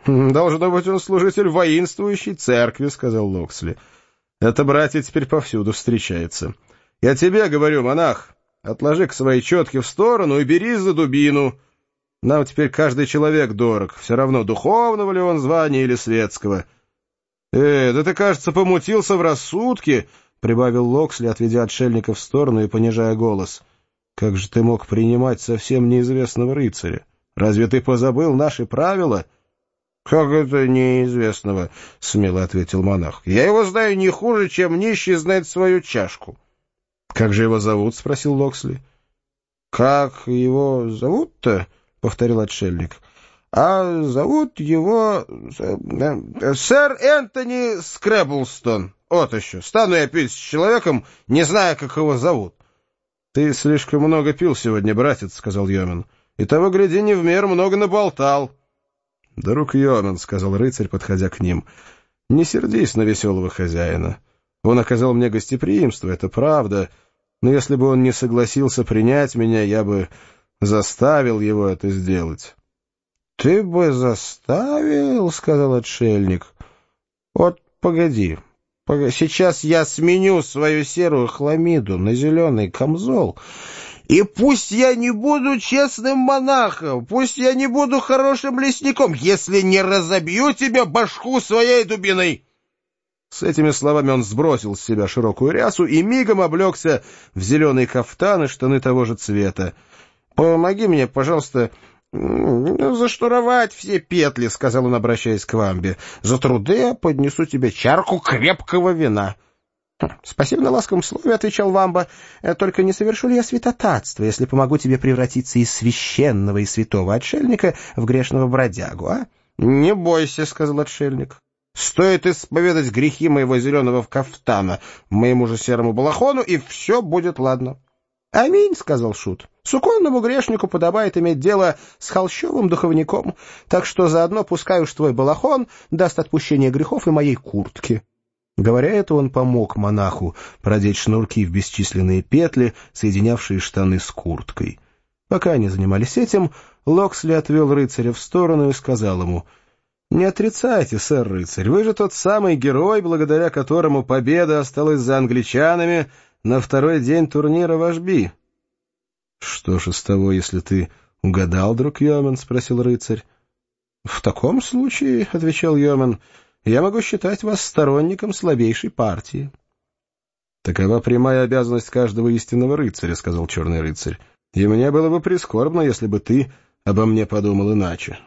«Должно быть, он служитель воинствующей церкви», — сказал Локсли. «Это братья теперь повсюду встречается. Я тебе говорю, монах, отложи-ка свои четки в сторону и берись за дубину. Нам теперь каждый человек дорог, все равно, духовного ли он звания или светского». Да ты, кажется, помутился в рассудке», — прибавил Локсли, отведя отшельника в сторону и понижая голос. «Как же ты мог принимать совсем неизвестного рыцаря? Разве ты позабыл наши правила?» «Как это неизвестного?» — смело ответил монах. «Я его знаю не хуже, чем нищий знает свою чашку». «Как же его зовут?» — спросил Локсли. «Как его зовут-то?» — повторил отшельник. «А зовут его сэр Энтони Скрэбблстон. Вот еще. Стану я пить с человеком, не зная, как его зовут». «Ты слишком много пил сегодня, братец», — сказал Йомен. «И того, гляди, не в меру много наболтал». «Друг Йомен», — сказал рыцарь, подходя к ним, — «не сердись на веселого хозяина. Он оказал мне гостеприимство, это правда, но если бы он не согласился принять меня, я бы заставил его это сделать». «Ты бы заставил?» — сказал отшельник. «Вот погоди, сейчас я сменю свою серую хламиду на зеленый камзол, и пусть я не буду честным монахом, пусть я не буду хорошим лесником, если не разобью тебе башку своей дубиной». С этими словами он сбросил с себя широкую рясу и мигом облегся в зеленый кафтан и штаны того же цвета. «Помоги мне, пожалуйста, зашнуровать все петли», — сказал он, обращаясь к Вамбе. «За труды я поднесу тебе чарку крепкого вина». «Спасибо на ласковом слове», — отвечал Вамба. «Только не совершу ли я святотатство, если помогу тебе превратиться из священного и святого отшельника в грешного бродягу, а?» «Не бойся», — сказал отшельник. «Стоит исповедать грехи моего зеленого кафтана моему же серому балахону, и все будет ладно». «Аминь», — сказал шут. «Суконному грешнику подобает иметь дело с холщовым духовником, так что заодно пускай уж твой балахон даст отпущение грехов и моей куртке». Говоря это, он помог монаху продеть шнурки в бесчисленные петли, соединявшие штаны с курткой. Пока они занимались этим, Локсли отвел рыцаря в сторону и сказал ему: «Не отрицайте, сэр-рыцарь, вы же тот самый герой, благодаря которому победа осталась за англичанами на второй день турнира в Ашби». «Что ж из того, если ты угадал, друг Йомен?» — спросил рыцарь. «В таком случае, — отвечал Йомен, — я могу считать вас сторонником слабейшей партии». «Такова прямая обязанность каждого истинного рыцаря, — сказал черный рыцарь, — и мне было бы прискорбно, если бы ты обо мне подумал иначе».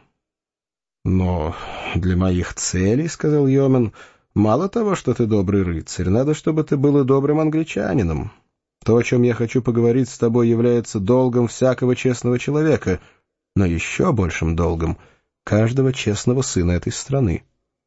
«Но для моих целей, — сказал Йомен, — мало того, что ты добрый рыцарь, надо, чтобы ты был и добрым англичанином. То, о чем я хочу поговорить с тобой, является долгом всякого честного человека, но еще большим долгом каждого честного сына этой страны».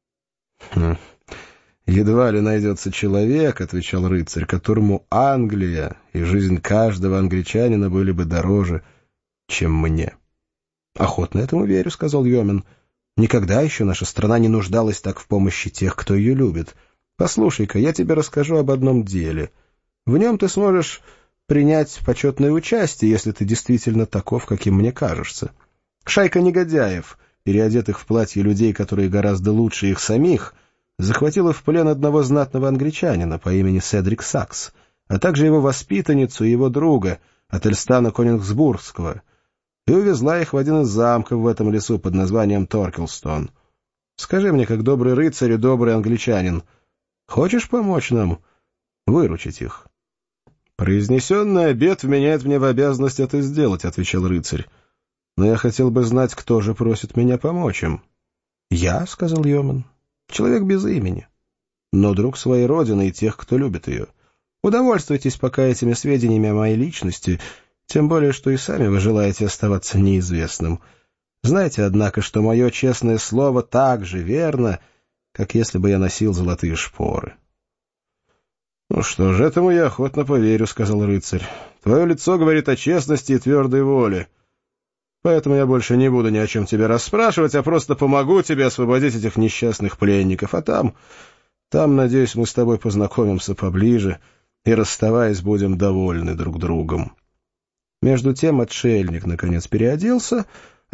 «Едва ли найдется человек, — отвечал рыцарь, — которому Англия и жизнь каждого англичанина были бы дороже, чем мне». «Охотно этому верю, — сказал Йомен. Никогда еще наша страна не нуждалась так в помощи тех, кто ее любит. Послушай-ка, я тебе расскажу об одном деле. В нем ты сможешь принять почетное участие, если ты действительно таков, каким мне кажешься. Шайка негодяев, переодетых в платье людей, которые гораздо лучше их самих, захватила в плен одного знатного англичанина по имени Седрик Сакс, а также его воспитанницу и его друга, Ательстана Конингсбургского, и увезла их в один из замков в этом лесу под названием Торкелстон. Скажи мне, как добрый рыцарь и добрый англичанин, хочешь помочь нам выручить их?» «Произнесенный обет вменяет мне в обязанность это сделать», — отвечал рыцарь. «Но я хотел бы знать, кто же просит меня помочь им». «Я», — сказал Йомен, — «человек без имени, но друг своей родины и тех, кто любит ее. Удовольствуйтесь пока этими сведениями о моей личности, тем более, что и сами вы желаете оставаться неизвестным. Знайте, однако, что мое честное слово так же верно, как если бы я носил золотые шпоры». «Ну что ж, этому я охотно поверю», — сказал рыцарь. «Твое лицо говорит о честности и твердой воле. Поэтому я больше не буду ни о чем тебя расспрашивать, а просто помогу тебе освободить этих несчастных пленников. А там, надеюсь, мы с тобой познакомимся поближе и, расставаясь, будем довольны друг другом». Между тем отшельник, наконец, переоделся,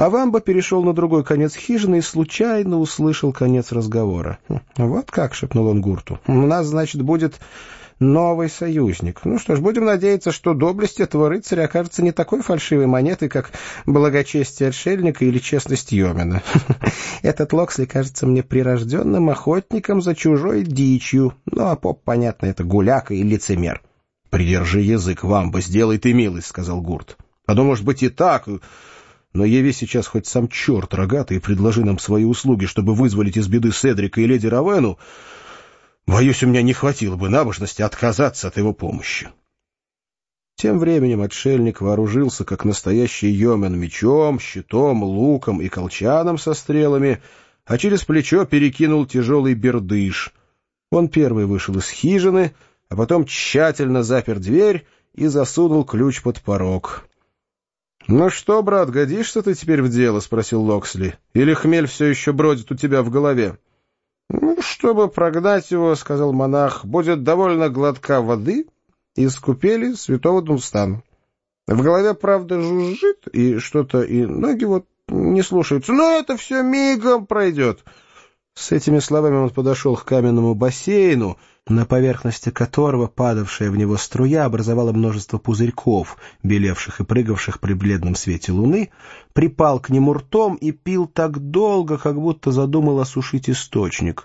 Авамба перешел на другой конец хижины и случайно услышал конец разговора. «Вот как», — шепнул он гурту, — «у нас, значит, будет новый союзник. Ну что ж, будем надеяться, что доблесть этого рыцаря окажется не такой фальшивой монетой, как благочестие отшельника или честность Йомина. Этот Локсли кажется мне прирожденным охотником за чужой дичью. Ну, а поп, понятно, это гуляка и лицемер». «Придержи язык, Вамба, сделай ты милость», — сказал гурт. «А то, может быть, и так, но яви сейчас хоть сам черт рогатый и предложи нам свои услуги, чтобы вызволить из беды Седрика и леди Равену. Боюсь, у меня не хватило бы набожности отказаться от его помощи». Тем временем отшельник вооружился, как настоящий йомен, мечом, щитом, луком и колчаном со стрелами, а через плечо перекинул тяжелый бердыш. Он первый вышел из хижины, а потом тщательно запер дверь и засунул ключ под порог. «Ну что, брат, годишься ты теперь в дело?» — спросил Локсли. «Или хмель все еще бродит у тебя в голове?» «Ну, чтобы прогнать его, — сказал монах, — будет довольно глотка воды из купели святого Дунстана. В голове, правда, жужжит, и что-то, и ноги вот не слушаются, но это все мигом пройдет». С этими словами он подошел к каменному бассейну, на поверхности которого падавшая в него струя образовала множество пузырьков, белевших и прыгавших при бледном свете луны, припал к нему ртом и пил так долго, как будто задумал осушить источник.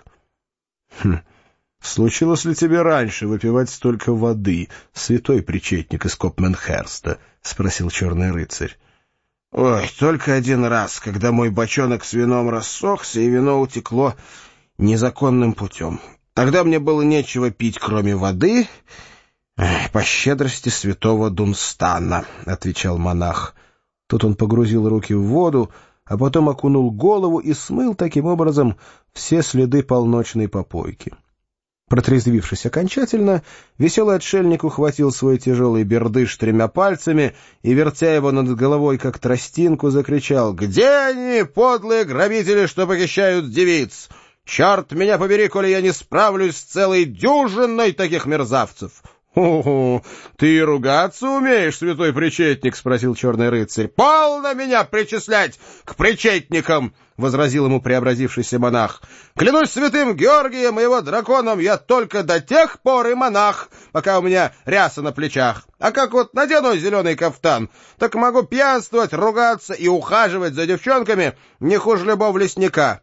«Случилось ли тебе раньше выпивать столько воды, святой причетник из Копменхерста?» — спросил черный рыцарь. «Ой, только один раз, когда мой бочонок с вином рассохся, и вино утекло незаконным путем. Тогда мне было нечего пить, кроме воды, по щедрости святого Дунстана», — отвечал монах. Тут он погрузил руки в воду, а потом окунул голову и смыл таким образом все следы полночной попойки. Протрезвившись окончательно, веселый отшельник ухватил свой тяжелый бердыш 3 пальцами и, вертя его над головой, как тростинку, закричал: «Где они, подлые грабители, что похищают девиц? Черт меня побери, коли я не справлюсь с целой дюжиной таких мерзавцев!» «О, ты и ругаться умеешь, святой причетник?» — спросил черный рыцарь. «Полно меня причислять к причетникам!» — возразил ему преобразившийся монах. «Клянусь святым Георгием и его драконом, я только до тех пор и монах, пока у меня ряса на плечах. А как вот надену зеленый кафтан, так могу пьянствовать, ругаться и ухаживать за девчонками не хуже любого лесника».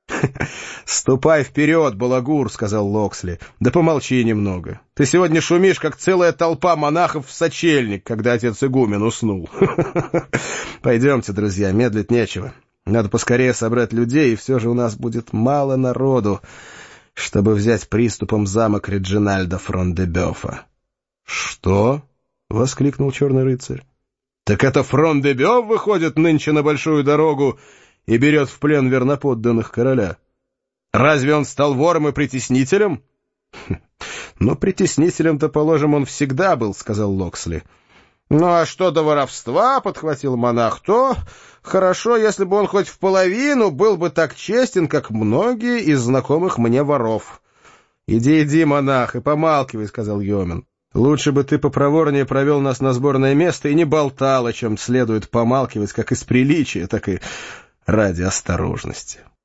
«Ступай вперед, балагур», — сказал Локсли. «Да помолчи немного. Ты сегодня шумишь, как целая толпа монахов в сочельник, когда отец игумен уснул». «Пойдемте, друзья, медлить нечего. Надо поскорее собрать людей, и все же у нас будет мало народу, чтобы взять приступом замок Реджинальда Фрон-де-Бёфа». «Что?» — воскликнул черный рыцарь. «Так это Фрон-де-Бёф выходит нынче на большую дорогу и берет в плен верноподданных короля? Разве он стал вором и притеснителем?» «Ну, притеснителем-то, положим, он всегда был», — сказал Локсли. «Ну, а что до воровства, — подхватил монах, — то хорошо, если бы он хоть в половину был бы так честен, как многие из знакомых мне воров». «Иди, монах, и помалкивай», — сказал Йомен. «Лучше бы ты попроворнее провел нас на сборное место и не болтал, о чем следует помалкивать как из приличия, так и ради осторожности».